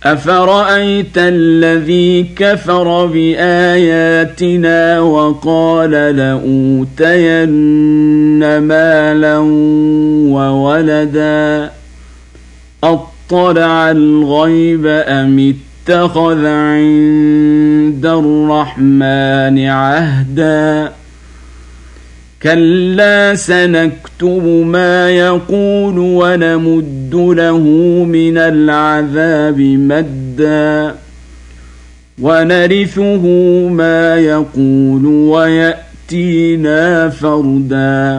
أفرأيت الذي كفر بآياتنا وقال لأوتين مالا وولدا أطلع الغيب أم اتخذ عند الرحمن عهدا كلا سنكتب ما يقول ونمد له من العذاب مدا ونرثه ما يقول ويأتينا فردا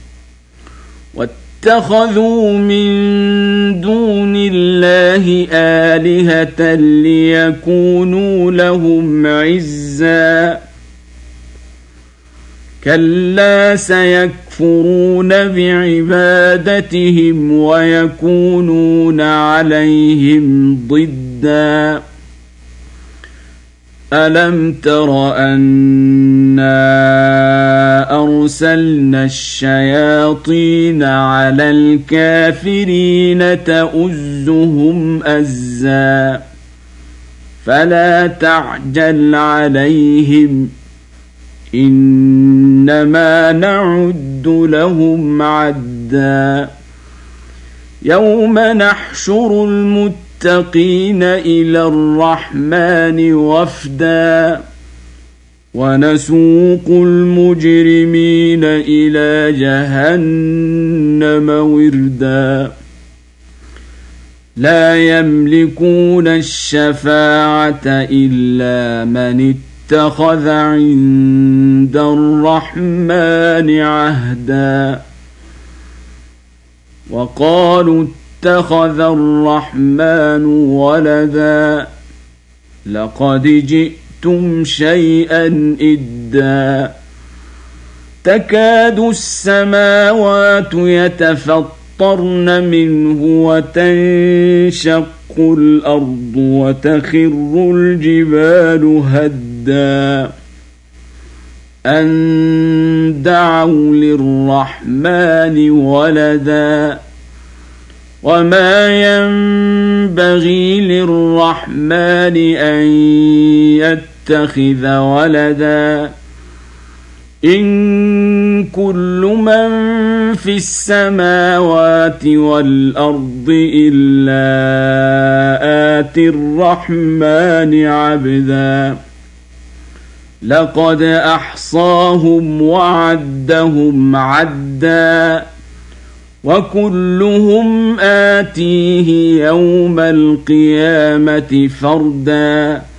واتخذوا من دون الله آلهة ليكونوا لهم عزا كلا سيكفرون بعبادتهم ويكونون عليهم ضدا ألم تر أنا أرسلنا الشياطين على الكافرين تؤزهم أزا فلا تعجل عليهم إنما نعد لهم عدا يوم نحشر المتقين إلى الرحمن وفدا ونسوق المجرمين إلى جهنم وردا لا يملكون الشفاعة إلا من اتخذ عند الرحمن عهدا وقالوا اتخذ الرحمن ولدا لقد جئتم شيئا إدا تكاد السماوات يتفطرن منه وتنشق الأرض وتخر الجبال هدا أن دعوا للرحمن ولدا وما ينبغي للرحمن أن يتخذ ولدا إن كل من في السماوات والأرض إلا آتي الرحمن عبدا لقد أحصاهم وعدهم عدا وكلهم آتيه يوم القيامة فردا